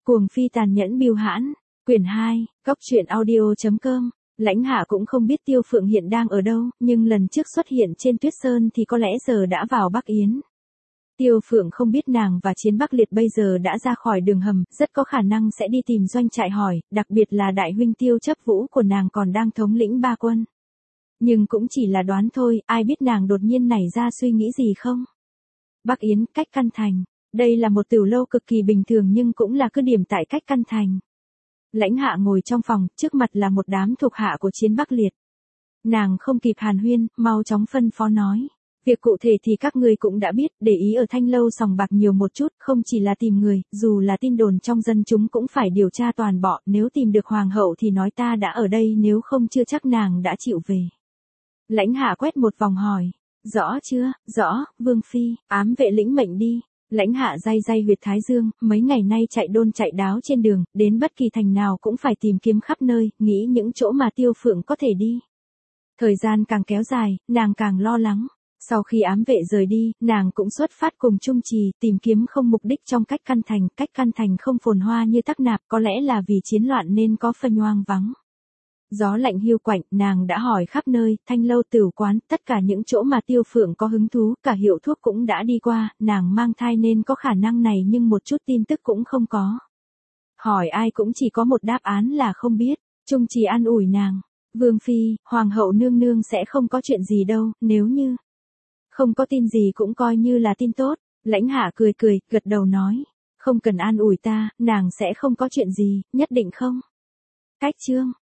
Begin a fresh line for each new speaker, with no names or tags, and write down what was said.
Cuồng phi tàn nhẫn bưu hãn, quyển 2, Cốc truyện audio.com. Lãnh Hạ cũng không biết Tiêu Phượng hiện đang ở đâu, nhưng lần trước xuất hiện trên Tuyết Sơn thì có lẽ giờ đã vào Bắc Yến. Tiêu Phượng không biết nàng và Chiến Bắc Liệt bây giờ đã ra khỏi đường hầm, rất có khả năng sẽ đi tìm doanh trại hỏi, đặc biệt là đại huynh Tiêu Chấp Vũ của nàng còn đang thống lĩnh ba quân. Nhưng cũng chỉ là đoán thôi, ai biết nàng đột nhiên nảy ra suy nghĩ gì không? Bắc Yến, cách Căn Thành. Đây là một tiểu lâu cực kỳ bình thường nhưng cũng là cứ điểm tại cách Căn Thành. Lãnh Hạ ngồi trong phòng, trước mặt là một đám thuộc hạ của Chiến Bắc Liệt. Nàng không kịp hàn huyên, mau chóng phân phó nói. Việc cụ thể thì các người cũng đã biết, để ý ở Thanh Lâu sòng bạc nhiều một chút, không chỉ là tìm người, dù là tin đồn trong dân chúng cũng phải điều tra toàn bộ, nếu tìm được hoàng hậu thì nói ta đã ở đây, nếu không chưa chắc nàng đã chịu về. Lãnh Hạ quét một vòng hỏi, rõ chưa, rõ, Vương Phi, ám vệ lĩnh mệnh đi. Lãnh Hạ day day huyệt thái dương, mấy ngày nay chạy đôn chạy đáo trên đường, đến bất kỳ thành nào cũng phải tìm kiếm khắp nơi, nghĩ những chỗ mà Tiêu Phượng có thể đi. Thời gian càng kéo dài, nàng càng lo lắng. Sau khi ám vệ rời đi, nàng cũng xuất phát cùng Trung Trì, tìm kiếm không mục đích trong cách Căn Thành không phồn hoa như Tắc Nạp, có lẽ là vì chiến loạn nên có phân hoang vắng. Gió lạnh hiu quạnh, nàng đã hỏi khắp nơi, Thanh Lâu, tửu quán, tất cả những chỗ mà Tiêu Phượng có hứng thú, cả hiệu thuốc cũng đã đi qua, nàng mang thai nên có khả năng này nhưng một chút tin tức cũng không có. Hỏi ai cũng chỉ có một đáp án là không biết. Trung Trì an ủi nàng, Vương Phi, Hoàng hậu nương nương sẽ không có chuyện gì đâu, nếu như không có tin gì cũng coi như là tin tốt. Lãnh Hạ cười cười, gật đầu nói, không cần an ủi ta, nàng sẽ không có chuyện gì, nhất định không. Cách chương